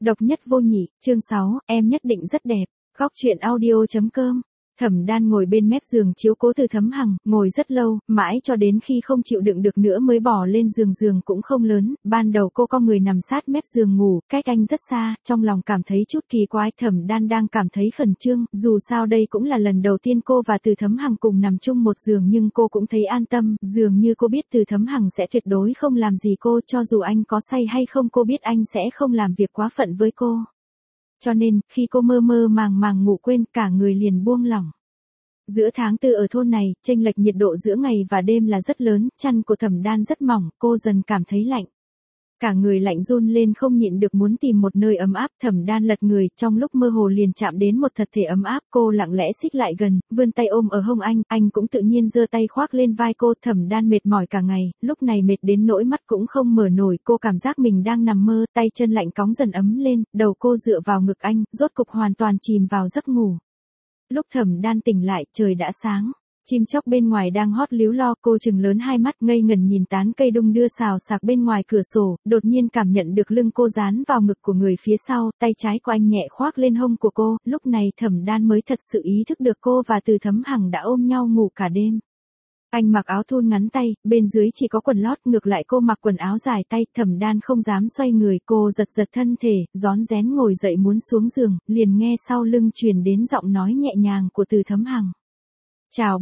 Độc nhất vô nhị, chương 6, em nhất định rất đẹp. Góc truyện audio.com. Thẩm Đan ngồi bên mép giường chiếu cố Từ Thấm Hằng, ngồi rất lâu, mãi cho đến khi không chịu đựng được nữa mới bỏ lên giường. Giường cũng không lớn, ban đầu cô co người nằm sát mép giường ngủ, cách anh rất xa, trong lòng cảm thấy chút kỳ quái. Thẩm Đan đang cảm thấy khẩn trương, dù sao đây cũng là lần đầu tiên cô và Từ Thấm Hằng cùng nằm chung một giường, nhưng cô cũng thấy an tâm, dường như cô biết Từ Thấm Hằng sẽ tuyệt đối không làm gì cô, cho dù anh có say hay không cô biết anh sẽ không làm việc quá phận với cô. Cho nên, khi cô mơ mơ màng màng ngủ quên, cả người liền buông lỏng. Giữa tháng 4 ở thôn này, chênh lệch nhiệt độ giữa ngày và đêm là rất lớn, chăn của Thẩm Đan rất mỏng, cô dần cảm thấy lạnh. Cả người lạnh run lên không nhịn được muốn tìm một nơi ấm áp. Thẩm Đan lật người, trong lúc mơ hồ liền chạm đến một thật thể ấm áp, cô lặng lẽ xích lại gần, vươn tay ôm ở hông anh cũng tự nhiên giơ tay khoác lên vai cô. Thẩm Đan mệt mỏi cả ngày, lúc này mệt đến nỗi mắt cũng không mở nổi, cô cảm giác mình đang nằm mơ, tay chân lạnh cóng dần ấm lên, đầu cô dựa vào ngực anh, rốt cục hoàn toàn chìm vào giấc ngủ. Lúc Thẩm Đan tỉnh lại, trời đã sáng. Chim chóc bên ngoài đang hót líu lo, cô chừng lớn hai mắt ngây ngẩn nhìn tán cây đung đưa xào xạc bên ngoài cửa sổ, đột nhiên cảm nhận được lưng cô dán vào ngực của người phía sau, tay trái của anh nhẹ khoác lên hông của cô, lúc này Thẩm Đan mới thật sự ý thức được cô và Từ Thấm Hằng đã ôm nhau ngủ cả đêm. Anh mặc áo thun ngắn tay, bên dưới chỉ có quần lót, ngược lại cô mặc quần áo dài tay. Thẩm Đan không dám xoay người, cô giật giật thân thể, rón rén ngồi dậy muốn xuống giường, liền nghe sau lưng truyền đến giọng nói nhẹ nhàng của Từ Thấm Hằng. Chào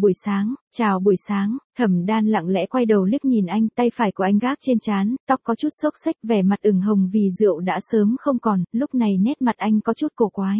buổi sáng, Thẩm Đan lặng lẽ quay đầu liếc nhìn anh, tay phải của anh gác trên trán, tóc có chút xốc xếch, vẻ mặt ửng hồng vì rượu đã sớm không còn, lúc này nét mặt anh có chút cổ quái.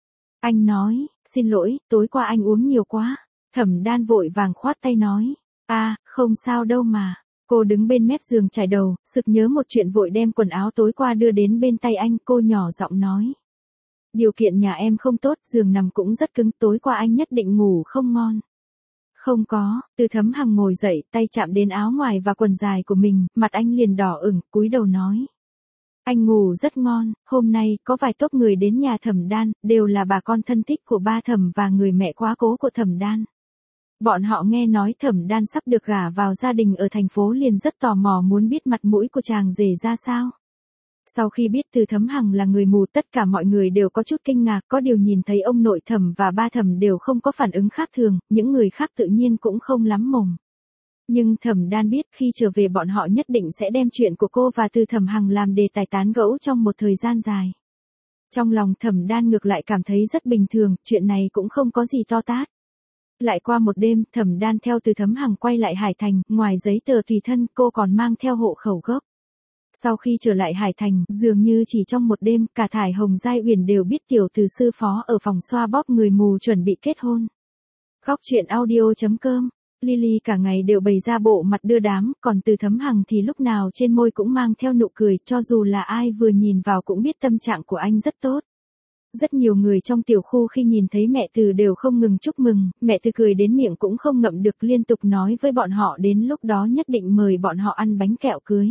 Anh nói, xin lỗi, tối qua anh uống nhiều quá. Thẩm Đan vội vàng khoát tay nói, không sao đâu mà. Cô đứng bên mép giường chải đầu, sực nhớ một chuyện vội đem quần áo tối qua đưa đến bên tay anh, cô nhỏ giọng nói. Điều kiện nhà em không tốt, giường nằm cũng rất cứng, tối qua anh nhất định ngủ không ngon. Không có, Từ Thấm Hằng ngồi dậy, tay chạm đến áo ngoài và quần dài của mình, mặt anh liền đỏ ửng, cúi đầu nói. Anh ngủ rất ngon, hôm nay có vài tốp người đến nhà Thẩm Đan, đều là bà con thân thích của ba Thẩm và người mẹ quá cố của Thẩm Đan. Bọn họ nghe nói Thẩm Đan sắp được gả vào gia đình ở thành phố liền rất tò mò muốn biết mặt mũi của chàng rể ra sao. Sau khi biết Từ Thấm Hằng là người mù, tất cả mọi người đều có chút kinh ngạc, có điều nhìn thấy ông nội Thẩm và ba Thẩm đều không có phản ứng khác thường, những người khác tự nhiên cũng không lắm mồm. Nhưng Thẩm Đan biết khi trở về bọn họ nhất định sẽ đem chuyện của cô và Từ Thẩm Hằng làm đề tài tán gẫu trong một thời gian dài. Trong lòng Thẩm Đan ngược lại cảm thấy rất bình thường, chuyện này cũng không có gì to tát. Lại qua một đêm, Thẩm Đan theo Từ Thấm Hằng quay lại Hải Thành, ngoài giấy tờ tùy thân, cô còn mang theo hộ khẩu gốc. Sau khi trở lại Hải Thành, dường như chỉ trong một đêm, cả Thải Hồng Giai Uyển đều biết tiểu từ sư phó ở phòng xoa bóp người mù chuẩn bị kết hôn. Góc truyện audio.com. Lily cả ngày đều bày ra bộ mặt đưa đám, còn Từ Thấm Hằng thì lúc nào trên môi cũng mang theo nụ cười, cho dù là ai vừa nhìn vào cũng biết tâm trạng của anh rất tốt. Rất nhiều người trong tiểu khu khi nhìn thấy mẹ Từ đều không ngừng chúc mừng, mẹ Từ cười đến miệng cũng không ngậm được, liên tục nói với bọn họ đến lúc đó nhất định mời bọn họ ăn bánh kẹo cưới.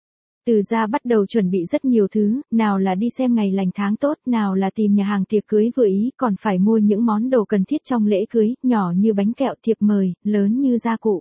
Từ gia bắt đầu chuẩn bị rất nhiều thứ, nào là đi xem ngày lành tháng tốt, nào là tìm nhà hàng tiệc cưới vừa ý, còn phải mua những món đồ cần thiết trong lễ cưới, nhỏ như bánh kẹo, thiệp mời, lớn như gia cụ.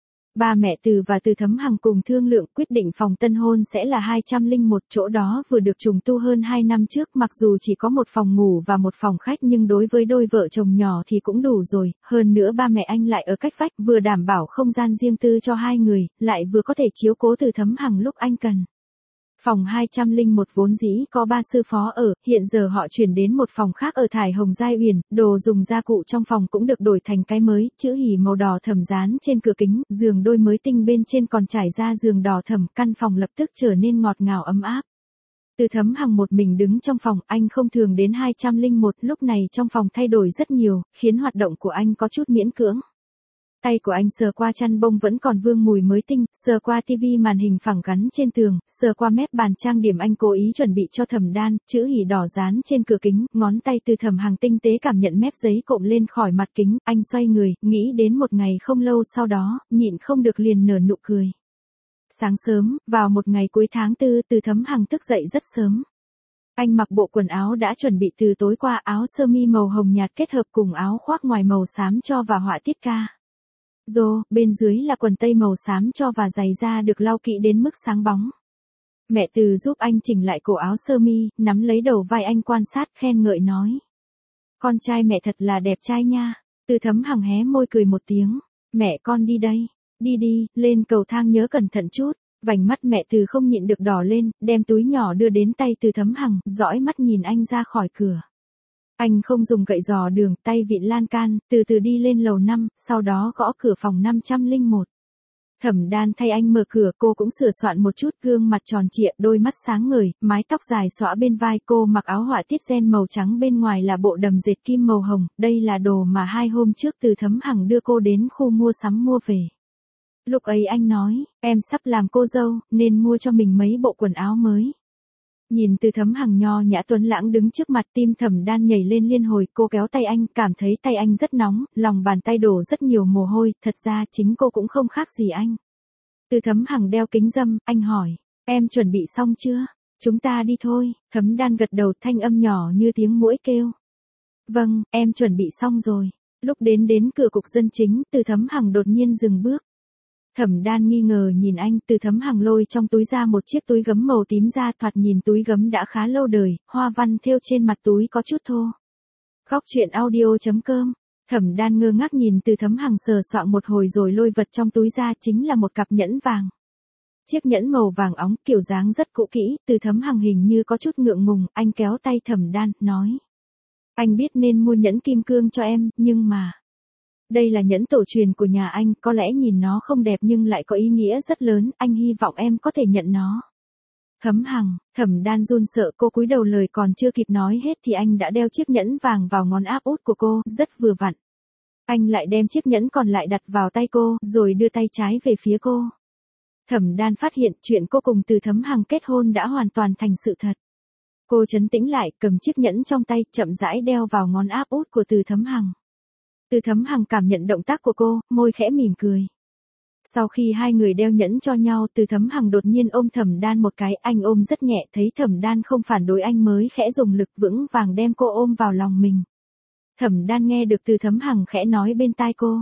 Ba mẹ Từ và Từ Thấm Hằng cùng thương lượng quyết định phòng tân hôn sẽ là 201, chỗ đó vừa được trùng tu hơn 2 năm trước, mặc dù chỉ có một phòng ngủ và một phòng khách nhưng đối với đôi vợ chồng nhỏ thì cũng đủ rồi, hơn nữa ba mẹ anh lại ở cách vách, vừa đảm bảo không gian riêng tư cho hai người, lại vừa có thể chiếu cố Từ Thấm Hằng lúc anh cần. Phòng 201 vốn dĩ có 3 sư phó ở, hiện giờ họ chuyển đến một phòng khác ở Thải Hồng Giai Uyển, đồ dùng gia cụ trong phòng cũng được đổi thành cái mới, chữ hỉ màu đỏ thẫm dán trên cửa kính, giường đôi mới tinh bên trên còn trải ra giường đỏ thẫm, căn phòng lập tức trở nên ngọt ngào ấm áp. Từ Thấm Hằng một mình đứng trong phòng, anh không thường đến 201, lúc này trong phòng thay đổi rất nhiều, khiến hoạt động của anh có chút miễn cưỡng. Tay của anh sờ qua chăn bông vẫn còn vương mùi mới tinh, sờ qua tivi màn hình phẳng gắn trên tường, sờ qua mép bàn trang điểm anh cố ý chuẩn bị cho Thẩm Đan, chữ hỉ đỏ dán trên cửa kính, ngón tay Từ Thẩm Hằng tinh tế cảm nhận mép giấy cộm lên khỏi mặt kính, anh xoay người, nghĩ đến một ngày không lâu sau đó, nhịn không được liền nở nụ cười. Sáng sớm, vào một ngày cuối tháng 4, Từ Thấm Hằng thức dậy rất sớm. Anh mặc bộ quần áo đã chuẩn bị từ tối qua, áo sơ mi màu hồng nhạt kết hợp cùng áo khoác ngoài màu xám cho và họa tiết ca. Bên dưới là quần tây màu xám cho và giày da được lau kỹ đến mức sáng bóng. Mẹ Từ giúp anh chỉnh lại cổ áo sơ mi, nắm lấy đầu vai anh quan sát khen ngợi nói. Con trai mẹ thật là đẹp trai nha. Từ Thấm Hằng hé môi cười một tiếng. Mẹ con đi đây. Đi đi, lên cầu thang nhớ cẩn thận chút. Vành mắt mẹ Từ không nhịn được đỏ lên, đem túi nhỏ đưa đến tay Từ Thấm Hằng, dõi mắt nhìn anh ra khỏi cửa. Anh không dùng gậy dò đường, tay vịn lan can, từ từ đi lên lầu 5, sau đó gõ cửa phòng 501. Thẩm Đan thay anh mở cửa, cô cũng sửa soạn một chút, gương mặt tròn trịa, đôi mắt sáng ngời, mái tóc dài xõa bên vai, cô mặc áo họa tiết ren màu trắng, bên ngoài là bộ đầm dệt kim màu hồng, đây là đồ mà 2 hôm trước Từ Thấm Hằng đưa cô đến khu mua sắm mua về. Lúc ấy anh nói, em sắp làm cô dâu, nên mua cho mình mấy bộ quần áo mới. Nhìn Từ Thấm Hằng nho nhã tuấn lãng đứng trước mặt, tim Thẩm Đan nhảy lên liên hồi, cô kéo tay anh, cảm thấy tay anh rất nóng, lòng bàn tay đổ rất nhiều mồ hôi, thật ra chính cô cũng không khác gì anh. Từ Thấm Hằng đeo kính râm, anh hỏi, em chuẩn bị xong chưa? Chúng ta đi thôi. Thấm Đan gật đầu, thanh âm nhỏ như tiếng muỗi kêu. Vâng, em chuẩn bị xong rồi. Lúc đến cửa cục dân chính, Từ Thấm Hằng đột nhiên dừng bước. Thẩm Đan nghi ngờ nhìn anh, Từ Thấm Hằng lôi trong túi ra một chiếc túi gấm màu tím ra, thoạt nhìn túi gấm đã khá lâu đời, hoa văn thêu trên mặt túi có chút thô. Góc truyện audio.com. Thẩm Đan ngơ ngác nhìn Từ Thấm Hằng sờ soạng một hồi rồi lôi vật trong túi ra, chính là một cặp nhẫn vàng. Chiếc nhẫn màu vàng óng, kiểu dáng rất cũ kỹ, Từ Thấm Hằng hình như có chút ngượng ngùng, anh kéo tay Thẩm Đan, nói. Anh biết nên mua nhẫn kim cương cho em, nhưng mà... Đây là nhẫn tổ truyền của nhà anh, có lẽ nhìn nó không đẹp nhưng lại có ý nghĩa rất lớn, anh hy vọng em có thể nhận nó. Thấm Hằng, Thẩm Đan run sợ, cô cúi đầu, lời còn chưa kịp nói hết thì anh đã đeo chiếc nhẫn vàng vào ngón áp út của cô, rất vừa vặn. Anh lại đem chiếc nhẫn còn lại đặt vào tay cô, rồi đưa tay trái về phía cô. Thẩm Đan phát hiện chuyện cô cùng Từ Thấm Hằng kết hôn đã hoàn toàn thành sự thật. Cô trấn tĩnh lại, cầm chiếc nhẫn trong tay, chậm rãi đeo vào ngón áp út của Từ Thấm Hằng. Từ Thấm Hằng cảm nhận động tác của cô, môi khẽ mỉm cười. Sau khi hai người đeo nhẫn cho nhau, Từ Thấm Hằng đột nhiên ôm Thẩm Đan một cái, anh ôm rất nhẹ, thấy Thẩm Đan không phản đối anh mới khẽ dùng lực vững vàng đem cô ôm vào lòng mình. Thẩm Đan nghe được Từ Thấm Hằng khẽ nói bên tai cô.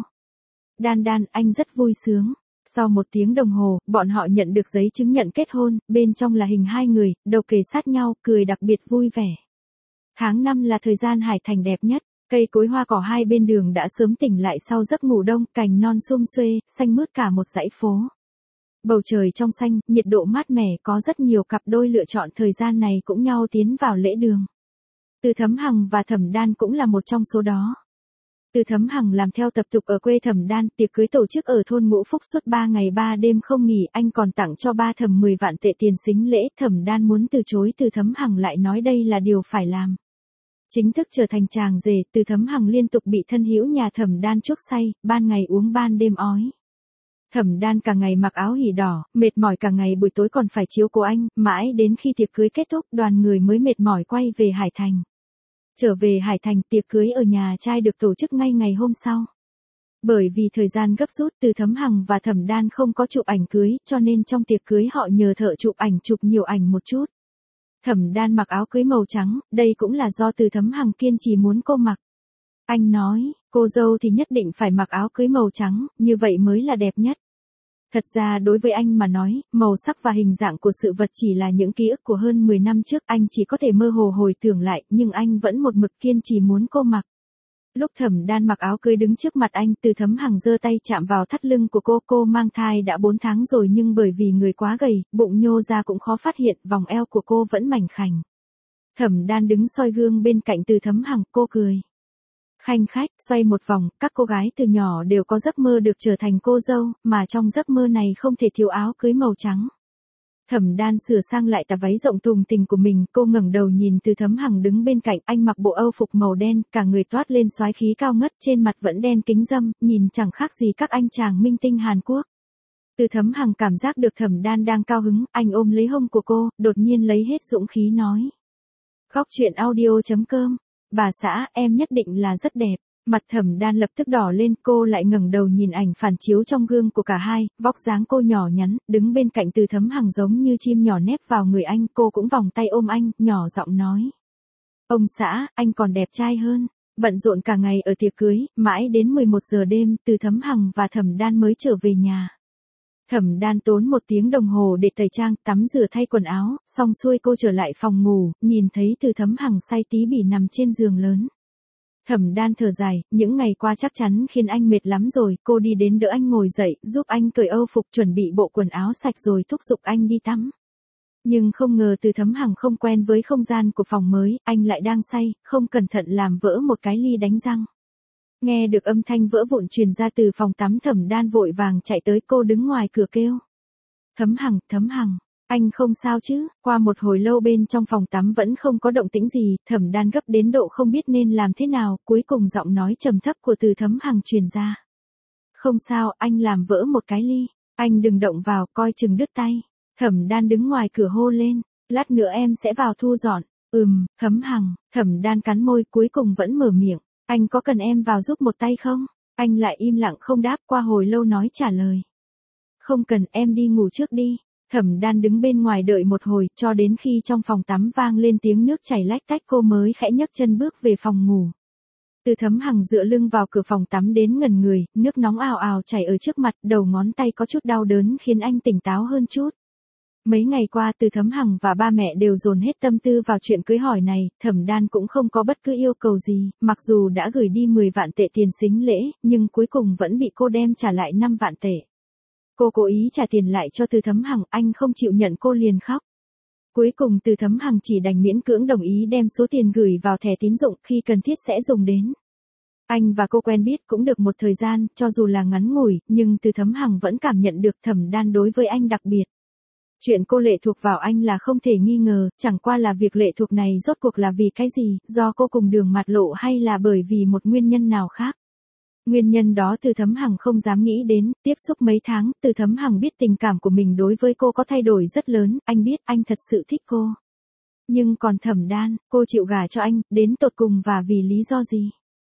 Đan Đan, anh rất vui sướng. Sau 1 tiếng đồng hồ, bọn họ nhận được giấy chứng nhận kết hôn, bên trong là hình 2 người, đầu kề sát nhau, cười đặc biệt vui vẻ. Tháng 5 là thời gian Hải Thành đẹp nhất. Cây cối hoa cỏ hai bên đường đã sớm tỉnh lại sau giấc ngủ đông, cành non sum xuê, xanh mướt cả một dãy phố. Bầu trời trong xanh, nhiệt độ mát mẻ, có rất nhiều cặp đôi lựa chọn thời gian này cũng nhau tiến vào lễ đường. Từ Thấm Hằng và Thẩm Đan cũng là một trong số đó. Từ Thấm Hằng làm theo tập tục ở quê Thẩm Đan, tiệc cưới tổ chức ở thôn Ngũ Phúc suốt 3 ngày 3 đêm không nghỉ, anh còn tặng cho ba Thẩm 10 vạn tệ tiền sính lễ, Thẩm Đan muốn từ chối, Từ Thấm Hằng lại nói đây là điều phải làm. Chính thức trở thành chàng rể, Từ Thấm Hằng liên tục bị thân hữu nhà Thẩm Đan chuốc say, ban ngày uống ban đêm ói. Thẩm Đan cả ngày mặc áo hỉ đỏ, mệt mỏi cả ngày, buổi tối còn phải chiếu cố anh, mãi đến khi tiệc cưới kết thúc, đoàn người mới mệt mỏi quay về Hải Thành. Trở về Hải Thành, tiệc cưới ở nhà trai được tổ chức ngay ngày hôm sau. Bởi vì thời gian gấp rút, Từ Thấm Hằng và Thẩm Đan không có chụp ảnh cưới, cho nên trong tiệc cưới họ nhờ thợ chụp ảnh chụp nhiều ảnh một chút. Thẩm Đan mặc áo cưới màu trắng, đây cũng là do Từ Thấm Hằng kiên trì muốn cô mặc. Anh nói, cô dâu thì nhất định phải mặc áo cưới màu trắng, như vậy mới là đẹp nhất. Thật ra đối với anh mà nói, màu sắc và hình dạng của sự vật chỉ là những ký ức của hơn 10 năm trước, anh chỉ có thể mơ hồ hồi tưởng lại, nhưng anh vẫn một mực kiên trì muốn cô mặc. Lúc Thẩm Đan mặc áo cưới đứng trước mặt anh, Từ Thấm Hằng giơ tay chạm vào thắt lưng của cô mang thai đã 4 tháng rồi nhưng bởi vì người quá gầy, bụng nhô ra cũng khó phát hiện, vòng eo của cô vẫn mảnh khảnh. Thẩm Đan đứng soi gương bên cạnh Từ Thấm Hằng, cô cười. Khanh khách, xoay một vòng, các cô gái từ nhỏ đều có giấc mơ được trở thành cô dâu, mà trong giấc mơ này không thể thiếu áo cưới màu trắng. Thẩm Đan sửa sang lại tà váy rộng thùng thình của mình, cô ngẩng đầu nhìn Từ Thấm Hằng đứng bên cạnh, anh mặc bộ âu phục màu đen, cả người toát lên soái khí cao ngất, trên mặt vẫn đen kính râm, nhìn chẳng khác gì các anh chàng minh tinh Hàn Quốc. Từ Thấm Hằng cảm giác được Thẩm Đan đang cao hứng, anh ôm lấy hông của cô, đột nhiên lấy hết dũng khí nói. Góc truyện audio.com, bà xã, em nhất định là rất đẹp. Mặt Thẩm Đan lập tức đỏ lên, cô lại ngẩng đầu nhìn ảnh phản chiếu trong gương của cả hai, vóc dáng cô nhỏ nhắn, đứng bên cạnh Từ Thấm Hằng giống như chim nhỏ nép vào người anh, cô cũng vòng tay ôm anh, nhỏ giọng nói. Ông xã, anh còn đẹp trai hơn. Bận rộn cả ngày ở tiệc cưới, mãi đến 11 giờ đêm, Từ Thấm Hằng và Thẩm Đan mới trở về nhà. Thẩm Đan tốn 1 tiếng đồng hồ để tẩy trang, tắm rửa thay quần áo, xong xuôi cô trở lại phòng ngủ, nhìn thấy Từ Thấm Hằng say tí bỉ nằm trên giường lớn. Thẩm Đan thở dài, những ngày qua chắc chắn khiến anh mệt lắm rồi, cô đi đến đỡ anh ngồi dậy, giúp anh cởi âu phục chuẩn bị bộ quần áo sạch rồi thúc giục anh đi tắm. Nhưng không ngờ Từ Thấm Hằng không quen với không gian của phòng mới, anh lại đang say, không cẩn thận làm vỡ một cái ly đánh răng. Nghe được âm thanh vỡ vụn truyền ra từ phòng tắm, Thẩm Đan vội vàng chạy tới, cô đứng ngoài cửa kêu. Thấm Hằng, anh không sao chứ? Qua một hồi lâu bên trong phòng tắm vẫn không có động tĩnh gì, Thẩm Đan gấp đến độ không biết nên làm thế nào, cuối cùng giọng nói trầm thấp của Từ Thấm Hằng truyền ra. Không sao, anh làm vỡ một cái ly, anh đừng động vào, coi chừng đứt tay. Thẩm Đan đứng ngoài cửa hô lên, lát nữa em sẽ vào thu dọn. Thẩm Đan cắn môi cuối cùng vẫn mở miệng, anh có cần em vào giúp một tay không? Anh lại im lặng không đáp, qua hồi lâu nói trả lời. Không cần, em đi ngủ trước đi. Thẩm Đan đứng bên ngoài đợi một hồi, cho đến khi trong phòng tắm vang lên tiếng nước chảy lách tách cô mới khẽ nhấc chân bước về phòng ngủ. Từ Thấm Hằng dựa lưng vào cửa phòng tắm đến ngẩn người, nước nóng ào ào chảy ở trước mặt, đầu ngón tay có chút đau đớn khiến anh tỉnh táo hơn chút. Mấy ngày qua Từ Thấm Hằng và ba mẹ đều dồn hết tâm tư vào chuyện cưới hỏi này, Thẩm Đan cũng không có bất cứ yêu cầu gì, mặc dù đã gửi đi 10 vạn tệ tiền sính lễ, nhưng cuối cùng vẫn bị cô đem trả lại 5 vạn tệ. Cô cố ý trả tiền lại cho Từ Thấm Hằng, anh không chịu nhận cô liền khóc. Cuối cùng Từ Thấm Hằng chỉ đành miễn cưỡng đồng ý đem số tiền gửi vào thẻ tín dụng, khi cần thiết sẽ dùng đến. Anh và cô quen biết cũng được một thời gian, cho dù là ngắn ngủi, nhưng Từ Thấm Hằng vẫn cảm nhận được Thẩm Đan đối với anh đặc biệt. Chuyện cô lệ thuộc vào anh là không thể nghi ngờ, chẳng qua là việc lệ thuộc này rốt cuộc là vì cái gì, do cô cùng đường mạt lộ hay là bởi vì một nguyên nhân nào khác. Nguyên nhân đó Từ Thấm Hằng không dám nghĩ đến, tiếp xúc mấy tháng, Từ Thấm Hằng biết tình cảm của mình đối với cô có thay đổi rất lớn, anh biết anh thật sự thích cô. Nhưng còn Thẩm Đan, cô chịu gả cho anh, đến tột cùng và vì lý do gì?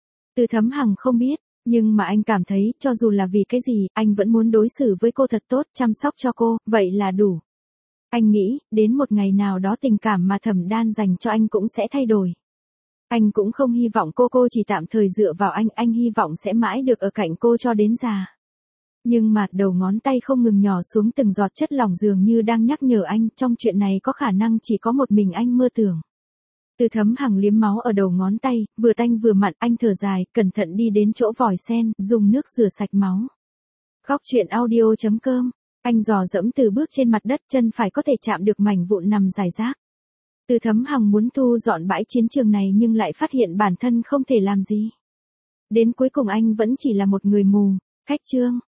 Từ Thấm Hằng không biết, nhưng mà anh cảm thấy, cho dù là vì cái gì, anh vẫn muốn đối xử với cô thật tốt, chăm sóc cho cô, vậy là đủ. Anh nghĩ, đến một ngày nào đó tình cảm mà Thẩm Đan dành cho anh cũng sẽ thay đổi. Anh cũng không hy vọng cô chỉ tạm thời dựa vào anh hy vọng sẽ mãi được ở cạnh cô cho đến già. Nhưng mà đầu ngón tay không ngừng nhỏ xuống từng giọt chất lỏng dường như đang nhắc nhở anh, trong chuyện này có khả năng chỉ có một mình anh mơ tưởng. Từ Thấm Hằng liếm máu ở đầu ngón tay, vừa tanh vừa mặn, anh thở dài, cẩn thận đi đến chỗ vòi sen, dùng nước rửa sạch máu. Góc truyện audio.com, anh dò dẫm từ bước trên mặt đất, chân phải có thể chạm được mảnh vụn nằm rải rác. Từ Thấm Hằng muốn thu dọn bãi chiến trường này nhưng lại phát hiện bản thân không thể làm gì. Đến cuối cùng anh vẫn chỉ là một người mù. Khách chương.